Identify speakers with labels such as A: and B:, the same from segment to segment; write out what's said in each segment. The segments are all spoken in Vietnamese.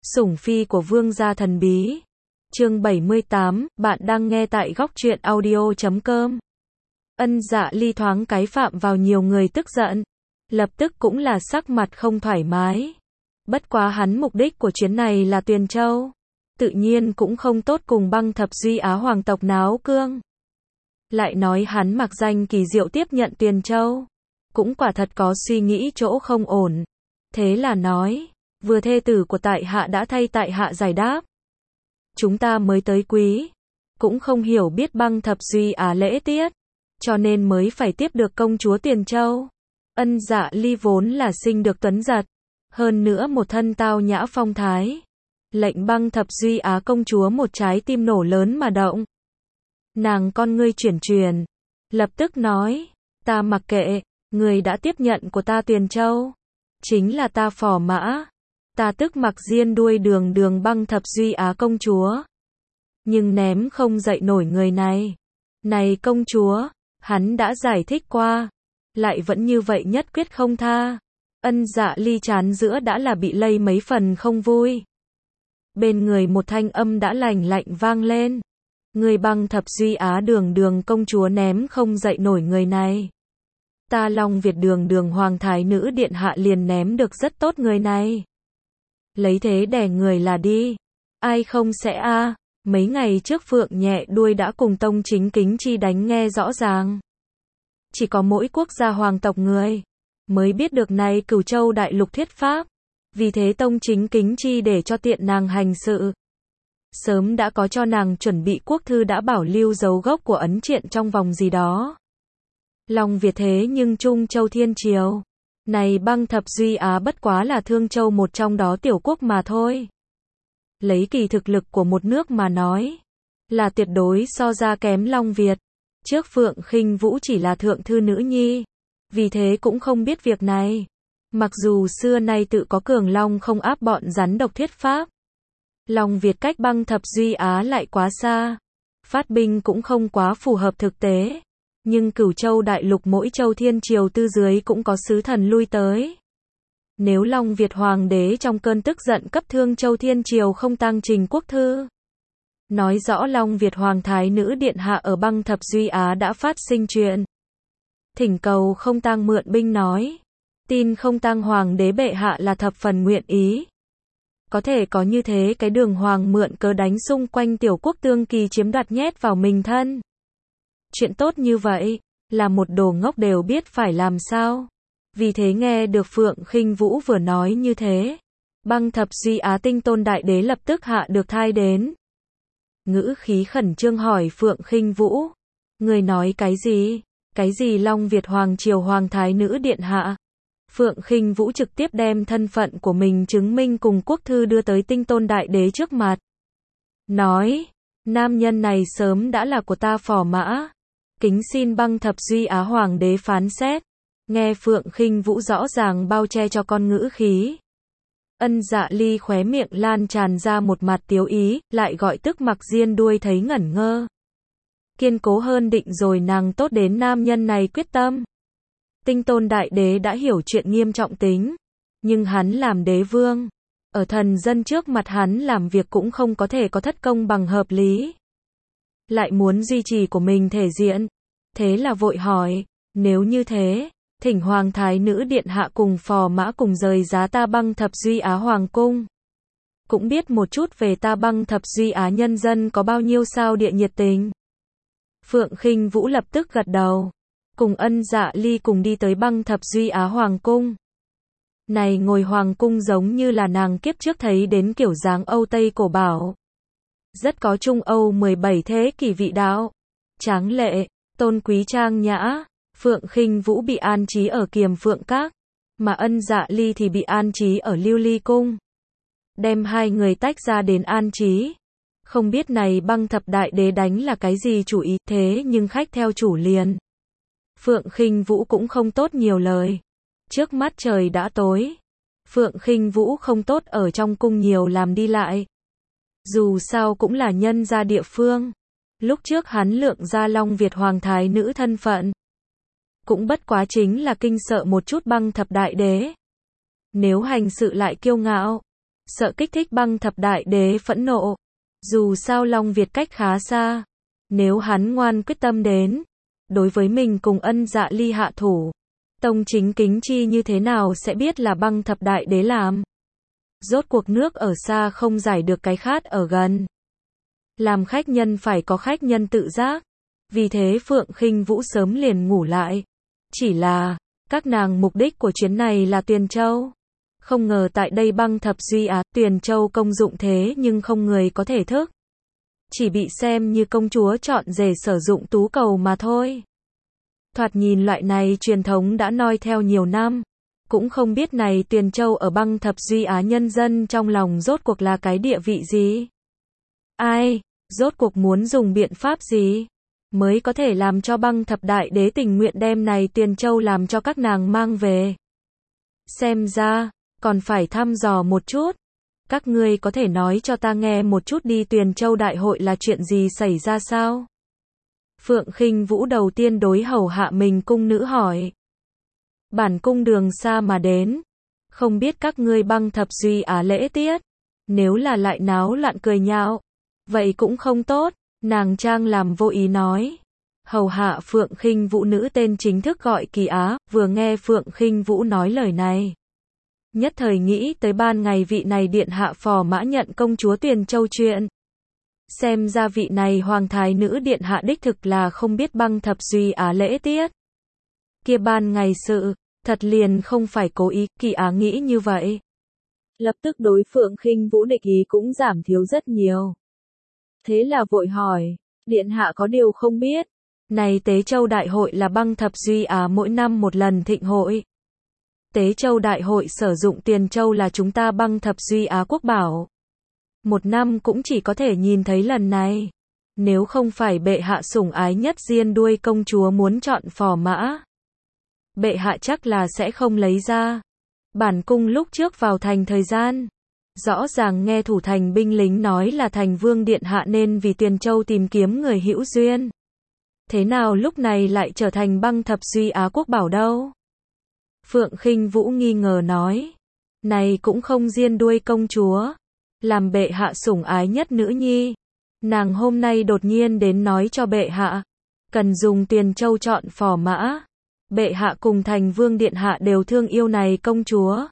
A: Sủng phi của vương gia thần bí. Chương 78, bạn đang nghe tại góc truyện audio.com. Ân Dạ Ly thoáng cái phạm vào nhiều người tức giận, lập tức cũng là sắc mặt không thoải mái. Bất quá hắn mục đích của chuyến này là Tuyền Châu, tự nhiên cũng không tốt cùng Băng Thập Duy Á hoàng tộc náo cương. Lại nói hắn mặc danh kỳ diệu tiếp nhận Tuyền Châu, cũng quả thật có suy nghĩ chỗ không ổn. Thế là nói, vừa thê tử của tại hạ đã thay tại hạ giải đáp. Chúng ta mới tới quý, cũng không hiểu biết Băng Thập Duy Á lễ tiết, cho nên mới phải tiếp được công chúa Tuyền Châu. Ân Dạ Ly vốn là sinh được tuấn giật, hơn nữa một thân tao nhã phong thái, lệnh Băng Thập Duy Á công chúa một trái tim nổ lớn mà động. Nàng con ngươi chuyển chuyển, lập tức nói, ta mặc kệ, người đã tiếp nhận của ta Tuyền Châu, chính là ta phò mã, ta tức mặc diên đuôi đường đường Băng Thập Duy Á công chúa. Nhưng ném không dậy nổi người này. Này công chúa, hắn đã giải thích qua, lại vẫn như vậy nhất quyết không tha. Ân Dạ Ly chán giữa đã là bị lây mấy phần không vui. Bên người một thanh âm đã lành lạnh vang lên. Người Băng Thập Duy Á đường đường công chúa ném không dậy nổi người này. Ta Long Việt đường đường hoàng thái nữ điện hạ liền ném được rất tốt người này. Lấy thế đè người là đi. Ai không sẽ a? Mấy ngày trước Phượng nhẹ đuôi đã cùng Tông Chính Kính Chi đánh nghe rõ ràng. Chỉ có mỗi quốc gia hoàng tộc người mới biết được này Cửu Châu đại lục thuyết pháp. Vì thế Tông Chính Kính Chi để cho tiện nàng hành sự, sớm đã có cho nàng chuẩn bị quốc thư đã bảo lưu dấu gốc của ấn triện trong vòng gì đó. Long Việt thế nhưng Trung Châu Thiên Triều. Này Băng Thập Duy Á bất quá là Thương Châu một trong đó tiểu quốc mà thôi. Lấy kỳ thực lực của một nước mà nói, là tuyệt đối so ra kém Long Việt. Trước Phượng Khinh Vũ chỉ là thượng thư nữ nhi, vì thế cũng không biết việc này. Mặc dù xưa nay tự có cường long không áp bọn rắn độc thuyết pháp, Long Việt cách Băng Thập Duy Á lại quá xa, phát binh cũng không quá phù hợp thực tế. Nhưng Cửu Châu đại lục mỗi châu thiên triều tư dưới cũng có sứ thần lui tới. Nếu Long Việt hoàng đế trong cơn tức giận cấp Thương Châu Thiên Triều không tang trình quốc thư, nói rõ Long Việt hoàng thái nữ điện hạ ở Băng Thập Duy Á đã phát sinh chuyện, thỉnh cầu không tang mượn binh nói, tin không tang hoàng đế bệ hạ là thập phần nguyện ý. Có thể có như thế cái đường hoàng mượn cớ đánh xung quanh tiểu quốc tương kỳ chiếm đoạt nhét vào mình thân. Chuyện tốt như vậy, là một đồ ngốc đều biết phải làm sao. Vì thế nghe được Phượng Khinh Vũ vừa nói như thế, Băng Thập Duy Á tinh tôn đại đế lập tức hạ được thai đến. Ngữ khí khẩn trương hỏi Phượng Khinh Vũ, người nói cái gì? Cái gì Long Việt hoàng triều hoàng thái nữ điện hạ? Phượng Khinh Vũ trực tiếp đem thân phận của mình chứng minh cùng quốc thư đưa tới tinh tôn đại đế trước mặt. Nói, nam nhân này sớm đã là của ta phò mã. Kính xin Băng Thập Duy Á hoàng đế phán xét. Nghe Phượng Khinh Vũ rõ ràng bao che cho con ngữ khí. Ân Dạ Ly khóe miệng lan tràn ra một mặt tiếu ý, lại gọi tức mặc diên đuôi thấy ngẩn ngơ. Kiên cố hơn định rồi nàng tốt đến nam nhân này quyết tâm. Tinh tôn đại đế đã hiểu chuyện nghiêm trọng tính, nhưng hắn làm đế vương, ở thần dân trước mặt hắn làm việc cũng không có thể có thất công bằng hợp lý. Lại muốn duy trì của mình thể diện, thế là vội hỏi, nếu như thế, thỉnh hoàng thái nữ điện hạ cùng phò mã cùng rời giá ta Băng Thập Duy Á hoàng cung. Cũng biết một chút về ta Băng Thập Duy Á nhân dân có bao nhiêu sao địa nhiệt tình. Phượng Khinh Vũ lập tức gật đầu, cùng Ân Dạ Ly cùng đi tới Băng Thập Duy Á hoàng cung. Này ngồi hoàng cung giống như là nàng kiếp trước thấy đến kiểu dáng Âu Tây cổ bảo. Rất có Trung Âu 17 thế kỷ vị đạo. Tráng lệ, tôn quý trang nhã. Phượng Khinh Vũ bị an trí ở Kiềm Phượng Các, mà Ân Dạ Ly thì bị an trí ở Lưu Ly Cung. Đem hai người tách ra đến an trí. Không biết này Băng Thập đại đế đánh là cái gì chủ ý, thế nhưng khách theo chủ liền. Phượng Khinh Vũ cũng không tốt nhiều lời. Trước mắt trời đã tối, Phượng Khinh Vũ không tốt ở trong cung nhiều làm đi lại. Dù sao cũng là nhân gia địa phương. Lúc trước hắn lượng ra Long Việt hoàng thái nữ thân phận, cũng bất quá chính là kinh sợ một chút Băng Thập đại đế. Nếu hành sự lại kiêu ngạo, sợ kích thích Băng Thập Đại Đế phẫn nộ. Dù sao Long Việt cách khá xa, nếu hắn ngoan quyết tâm đến, đối với mình cùng Ân Dạ Ly hạ thủ, Tông Chính Kính Chi như thế nào sẽ biết là Băng Thập Đại Đế làm. Rốt cuộc nước ở xa không giải được cái khát ở gần. Làm khách nhân phải có khách nhân tự giác. Vì thế Phượng Khinh Vũ sớm liền ngủ lại. Chỉ là, các nàng mục đích của chuyến này là Tuyền Châu. Không ngờ tại đây Băng Thập Duy Á, Tuyền Châu công dụng thế nhưng không người có thể thức. Chỉ bị xem như công chúa chọn rể sử dụng tú cầu mà thôi. Thoạt nhìn loại này truyền thống đã noi theo nhiều năm. Cũng không biết này Tuyền Châu ở Băng Thập Duy Á nhân dân trong lòng rốt cuộc là cái địa vị gì? Ai, rốt cuộc muốn dùng biện pháp gì? Mới có thể làm cho Băng Thập Đại Đế tình nguyện đem này Tuyền Châu làm cho các nàng mang về. Xem ra, còn phải thăm dò một chút. Các ngươi có thể nói cho ta nghe một chút đi, Tuyền Châu đại hội là chuyện gì xảy ra sao? Phượng Khinh Vũ đầu tiên đối hầu hạ mình cung nữ hỏi. Bản cung đường xa mà đến, không biết các ngươi Băng Thập Duy Á lễ tiết, nếu là lại náo loạn cười nhạo, vậy cũng không tốt, nàng trang làm vô ý nói. Hầu hạ Phượng Khinh Vũ nữ tên chính thức gọi Kỳ Á, vừa nghe Phượng Khinh Vũ nói lời này, nhất thời nghĩ tới ban ngày vị này điện hạ phò mã nhận công chúa Tuyền Châu chuyện. Xem ra vị này hoàng thái nữ điện hạ đích thực là không biết Băng Thập Duy Á lễ tiết. Kia ban ngày sự, thật liền không phải cố ý, Kỳ Á nghĩ như vậy. Lập tức đối Phượng Khinh Vũ địch ý cũng giảm thiếu rất nhiều. Thế là vội hỏi, điện hạ có điều không biết, này Tế Châu Đại hội là Băng Thập Duy Á mỗi năm một lần thịnh hội. Tế Châu Đại hội sử dụng Tuyền Châu là chúng ta Băng Thập Duy Á quốc bảo. Một năm cũng chỉ có thể nhìn thấy lần này. Nếu không phải bệ hạ sủng ái nhất diên đuôi công chúa muốn chọn phò mã, bệ hạ chắc là sẽ không lấy ra. Bản cung lúc trước vào thành thời gian, rõ ràng nghe thủ thành binh lính nói là thành vương điện hạ nên vì Tuyền Châu tìm kiếm người hữu duyên. Thế nào lúc này lại trở thành Băng Thập Duy Á quốc bảo đâu? Phượng Khinh Vũ nghi ngờ nói, này cũng không diên đuôi công chúa, làm bệ hạ sủng ái nhất nữ nhi. Nàng hôm nay đột nhiên đến nói cho bệ hạ, cần dùng Tuyền Châu chọn phò mã. Bệ hạ cùng thành vương điện hạ đều thương yêu này công chúa.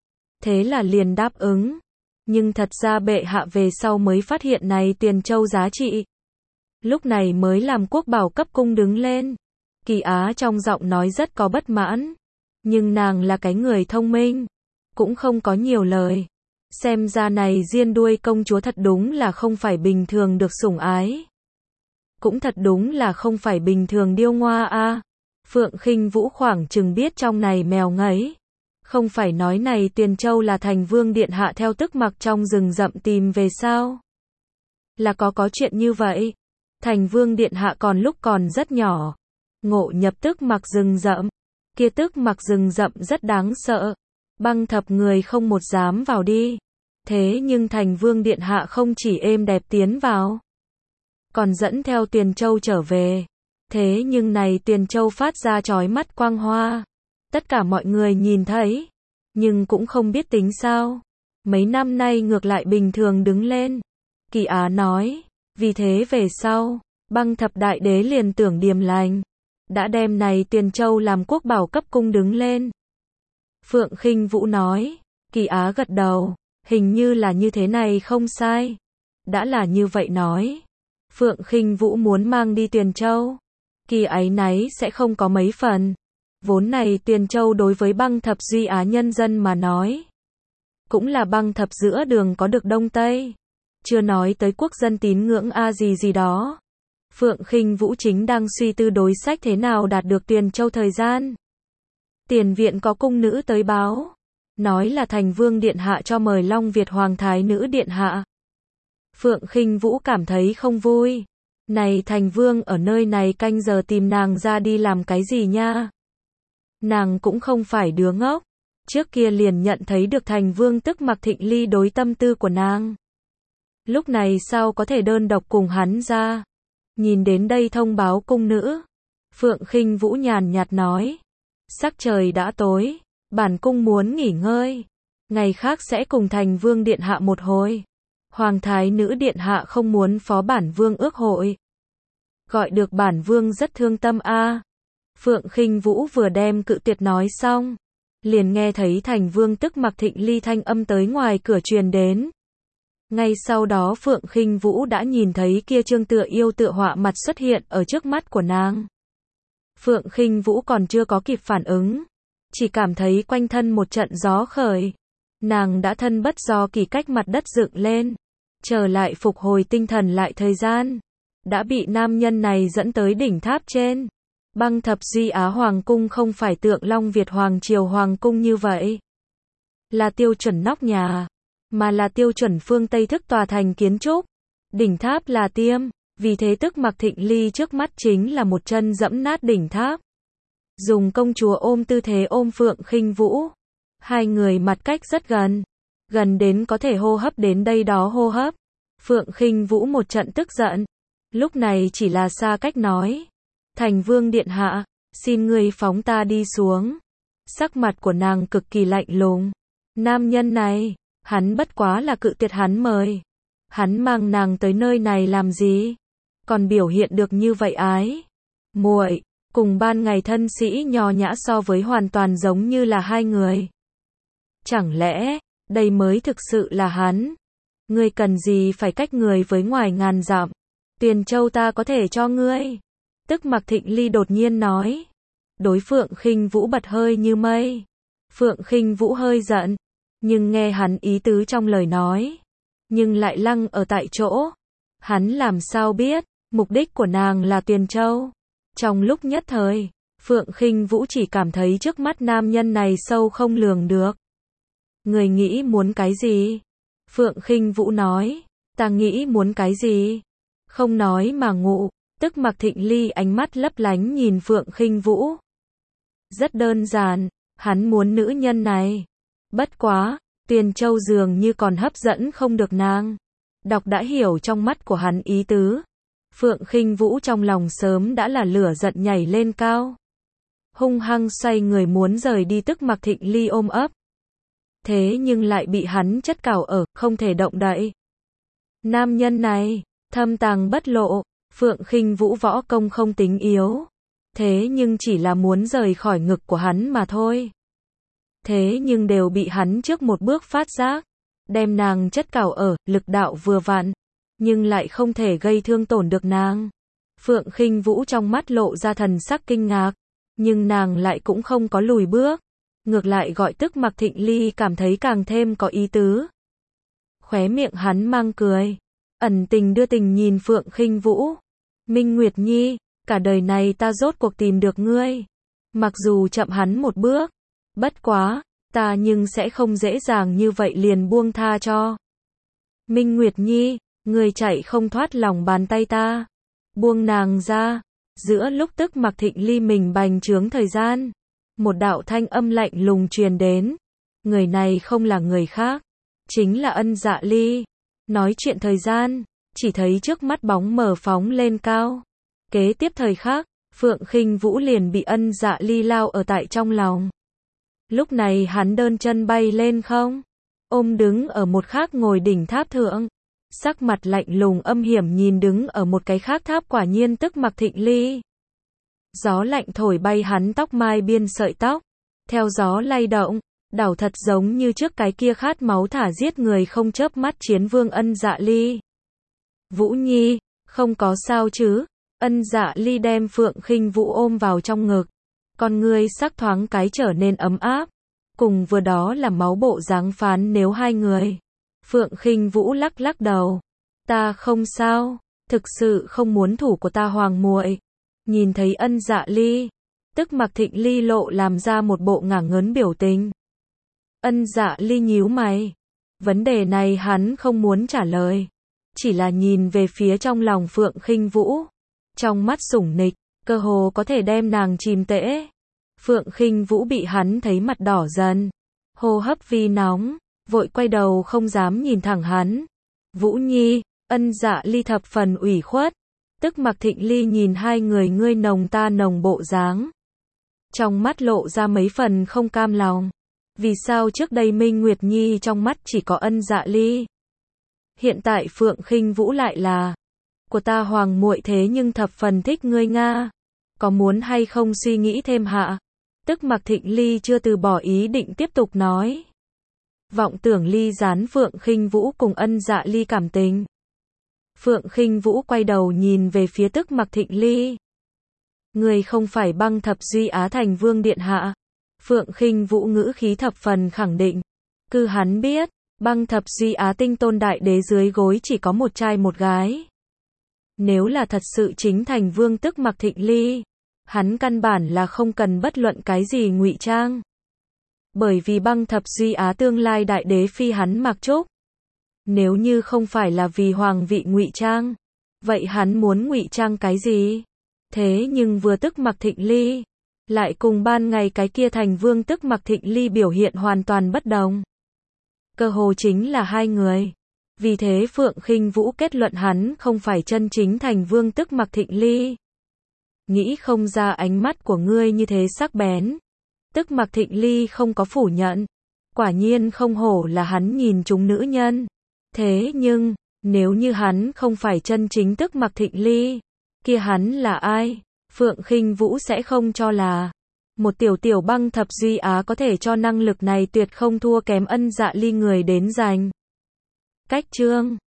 A: Thế là liền đáp ứng. Nhưng thật ra bệ hạ về sau mới phát hiện này Tuyền Châu giá trị. Lúc này mới làm quốc bảo cấp cung đứng lên. Kỳ Á trong giọng nói rất có bất mãn. Nhưng nàng là cái người thông minh, cũng không có nhiều lời. Xem ra này diên đuôi công chúa thật đúng là không phải bình thường được sủng ái. Cũng thật đúng là không phải bình thường điêu ngoa a. Phượng Khinh Vũ khoảng chừng biết trong này mèo ngấy. Không phải nói này Tuyền Châu là thành vương điện hạ theo tức mặc trong rừng rậm tìm về sao? Là có chuyện như vậy. Thành vương điện hạ còn lúc còn rất nhỏ, ngộ nhập tức mặc rừng rậm. Kia tức mặc rừng rậm rất đáng sợ. Băng thập người không một dám vào đi. Thế nhưng thành vương điện hạ không chỉ êm đẹp tiến vào, còn dẫn theo Tuyền Châu trở về. Thế nhưng này Tuyền Châu phát ra chói mắt quang hoa. Tất cả mọi người nhìn thấy, nhưng cũng không biết tính sao. Mấy năm nay ngược lại bình thường đứng lên. Kỳ Á nói, vì thế về sau, Băng Thập Đại Đế liền tưởng điềm lành, đã đem này Tuyền Châu làm quốc bảo cấp cung đứng lên. Phượng Khinh Vũ nói, Kỳ Á gật đầu, hình như là như thế này không sai. Đã là như vậy nói, Phượng Khinh Vũ muốn mang đi Tuyền Châu, Kỳ áy náy sẽ không có mấy phần. Vốn này Tuyền Châu đối với Băng Thập Duy Á nhân dân mà nói, cũng là băng thập giữa đường có được Đông Tây. Chưa nói tới quốc dân tín ngưỡng gì đó. Phượng Khinh Vũ chính đang suy tư đối sách thế nào đạt được Tuyền Châu thời gian. Tiền viện có cung nữ tới báo, nói là thành vương điện hạ cho mời Long Việt hoàng thái nữ điện hạ. Phượng Khinh Vũ cảm thấy không vui. Này thành vương ở nơi này canh giờ tìm nàng ra đi làm cái gì nha? Nàng cũng không phải đứa ngốc. Trước kia liền nhận thấy được thành vương tức Mạc Thịnh Ly đối tâm tư của nàng. Lúc này sao có thể đơn độc cùng hắn ra? Nhìn đến đây thông báo cung nữ, Phượng Khinh Vũ nhàn nhạt nói, sắc trời đã tối, bản cung muốn nghỉ ngơi. ngày khác sẽ cùng thành vương điện hạ một hồi. Hoàng thái nữ điện hạ không muốn phó bản vương ước hội. Gọi được bản vương rất thương tâm a. Phượng Khinh Vũ vừa đem cự tuyệt nói xong, liền nghe thấy thành vương tức Mạc Thịnh Ly thanh âm tới ngoài cửa truyền đến. Ngay sau đó Phượng Khinh Vũ đã nhìn thấy kia trương tựa yêu tựa họa mặt xuất hiện ở trước mắt của nàng. Phượng Khinh Vũ còn chưa có kịp phản ứng, chỉ cảm thấy quanh thân một trận gió khởi. Nàng đã thân bất do kỳ cách mặt đất dựng lên, trở lại phục hồi tinh thần lại thời gian. Đã bị nam nhân này dẫn tới đỉnh tháp trên. Băng thập duy Á Hoàng cung không phải tượng Long Việt Hoàng Triều Hoàng cung như vậy. Là tiêu chuẩn nóc nhà, mà là tiêu chuẩn phương Tây thức tòa thành kiến trúc. Đỉnh tháp là tiêm, vì thế tức Mạc Thịnh Ly trước mắt chính là một chân dẫm nát đỉnh tháp. Dùng công chúa ôm tư thế ôm Phượng Khinh Vũ. Hai người mặt cách rất gần, gần đến có thể hô hấp đến đây đó hô hấp. Phượng Khinh Vũ một trận tức giận, lúc này chỉ là xa cách nói. Thành vương điện hạ, xin ngươi phóng ta đi xuống. Sắc mặt của nàng cực kỳ lạnh lùng. Nam nhân này, hắn bất quá là cự tuyệt hắn mời. Hắn mang nàng tới nơi này làm gì? Còn biểu hiện được như vậy ái. Muội, cùng ban ngày thân sĩ nho nhã so với hoàn toàn giống như là hai người. Chẳng lẽ, đây mới thực sự là hắn? Ngươi cần gì phải cách người với ngoài ngàn dặm? Tuyền Châu ta có thể cho ngươi. Tức Mạc Thịnh Ly đột nhiên nói. Đối Phượng Khinh Vũ bật hơi như mây. Phượng Khinh Vũ hơi giận, nhưng nghe hắn ý tứ trong lời nói, nhưng lại lăng ở tại chỗ. Hắn làm sao biết, mục đích của nàng là Tuyền Châu. Trong lúc nhất thời, Phượng Khinh Vũ chỉ cảm thấy trước mắt nam nhân này sâu không lường được. Người nghĩ muốn cái gì? Phượng Khinh Vũ nói, ta nghĩ muốn cái gì? Không nói mà ngụ. Tức Mạc Thịnh Ly ánh mắt lấp lánh nhìn Phượng Khinh Vũ. Rất đơn giản, hắn muốn nữ nhân này. Bất quá, Tuyền Châu dường như còn hấp dẫn không được nàng. Đọc đã hiểu trong mắt của hắn ý tứ. Phượng Khinh Vũ trong lòng sớm đã là lửa giận nhảy lên cao. Hung hăng xoay người muốn rời đi tức Mạc Thịnh Ly ôm ấp. Thế nhưng lại bị hắn chất cào ở, không thể động đậy. Nam nhân này, thâm tàng bất lộ. Phượng Khinh Vũ võ công không tính yếu, thế nhưng chỉ là muốn rời khỏi ngực của hắn mà thôi. Thế nhưng đều bị hắn trước một bước phát giác, đem nàng chất cào ở, lực đạo vừa vặn, nhưng lại không thể gây thương tổn được nàng. Phượng Khinh Vũ trong mắt lộ ra thần sắc kinh ngạc, nhưng nàng lại cũng không có lùi bước, ngược lại gọi tức Mạc Thịnh Ly cảm thấy càng thêm có ý tứ. Khóe miệng hắn mang cười, ẩn tình đưa tình nhìn Phượng Khinh Vũ. Minh Nguyệt Nhi, cả đời này ta rốt cuộc tìm được ngươi. Mặc dù chậm hắn một bước, bất quá, ta nhưng sẽ không dễ dàng như vậy liền buông tha cho. Minh Nguyệt Nhi, ngươi chạy không thoát lòng bàn tay ta. Buông nàng ra. Giữa lúc tức Mạc Thịnh Ly mình bành trướng thời gian, một đạo thanh âm lạnh lùng truyền đến. Người này không là người khác, chính là Ân Dạ Ly. Nói chuyện thời gian, chỉ thấy trước mắt bóng mờ phóng lên cao. Kế tiếp thời khắc, Phượng Khinh Vũ liền bị Ân Dạ Ly lao ở tại trong lòng. Lúc này hắn đơn chân bay lên không, ôm đứng ở một khác ngồi đỉnh tháp thượng. Sắc mặt lạnh lùng âm hiểm nhìn đứng ở một cái khác tháp quả nhiên tức Mạc Thịnh Ly. Gió lạnh thổi bay hắn tóc mai biên sợi tóc, theo gió lay động, đảo thật giống như trước cái kia khát máu thả giết người không chớp mắt chiến vương Ân Dạ Ly. Vũ Nhi, không có sao chứ? Ân Dạ Ly đem Phượng Khinh Vũ ôm vào trong ngực, con ngươi sắc thoáng cái trở nên ấm áp, cùng vừa đó là máu bộ dáng phán nếu hai người. Phượng Khinh Vũ lắc lắc đầu, ta không sao, thực sự không muốn thủ của ta hoàng muội. Nhìn thấy Ân Dạ Ly, tức Mạc Thịnh Ly lộ làm ra một bộ ngả ngớn biểu tình. Ân Dạ Ly nhíu mày, vấn đề này hắn không muốn trả lời, chỉ là nhìn về phía trong lòng Phượng Khinh Vũ, trong mắt sủng nịch, cơ hồ có thể đem nàng chìm tễ. Phượng Khinh Vũ bị hắn thấy mặt đỏ dần, hô hấp vi nóng, vội quay đầu không dám nhìn thẳng hắn. Vũ Nhi, Ân Dạ Ly thập phần ủy khuất, tức Mạc Thịnh Ly nhìn hai người ngươi nồng ta nồng bộ dáng, trong mắt lộ ra mấy phần không cam lòng. Vì sao trước đây Minh Nguyệt Nhi trong mắt chỉ có Ân Dạ Ly? Hiện tại Phượng Khinh Vũ lại là của ta hoàng muội thế nhưng thập phần thích ngươi nga. Có muốn hay không suy nghĩ thêm hạ? Tức Mặc Thịnh Ly chưa từ bỏ ý định tiếp tục nói. Vọng tưởng ly gián Phượng Khinh Vũ cùng Ân Dạ Ly cảm tình. Phượng Khinh Vũ quay đầu nhìn về phía Tức Mặc Thịnh Ly. Người không phải Băng Thập Duy Á Thành Vương điện hạ. Phượng Khinh Vũ ngữ khí thập phần khẳng định. Cứ hắn biết, Băng Thập Duy Á Tinh Tôn Đại Đế dưới gối chỉ có một trai một gái. Nếu là thật sự chính thành vương Tức Mặc Thịnh Ly, hắn căn bản là không cần bất luận cái gì ngụy trang. Bởi vì Băng Thập Duy Á tương lai đại đế phi hắn mặc trúc. Nếu như không phải là vì hoàng vị ngụy trang, vậy hắn muốn ngụy trang cái gì? Thế nhưng vừa Tức Mặc Thịnh Ly, lại cùng ban ngày cái kia thành vương Tức Mặc Thịnh Ly biểu hiện hoàn toàn bất đồng. Cơ hồ chính là hai người. Vì thế Phượng Khinh Vũ kết luận hắn không phải chân chính thành vương Tức Mặc Thịnh Ly. Nghĩ không ra ánh mắt của ngươi như thế sắc bén. Tức Mặc Thịnh Ly không có phủ nhận. Quả nhiên không hổ là hắn nhìn trúng nữ nhân. Thế nhưng, nếu như hắn không phải chân chính Tức Mặc Thịnh Ly, kia hắn là ai? Phượng Khinh Vũ sẽ không cho là một tiểu Băng Thập Duy Á có thể cho năng lực này tuyệt không thua kém Ân Dạ Ly người đến giành. Cách chương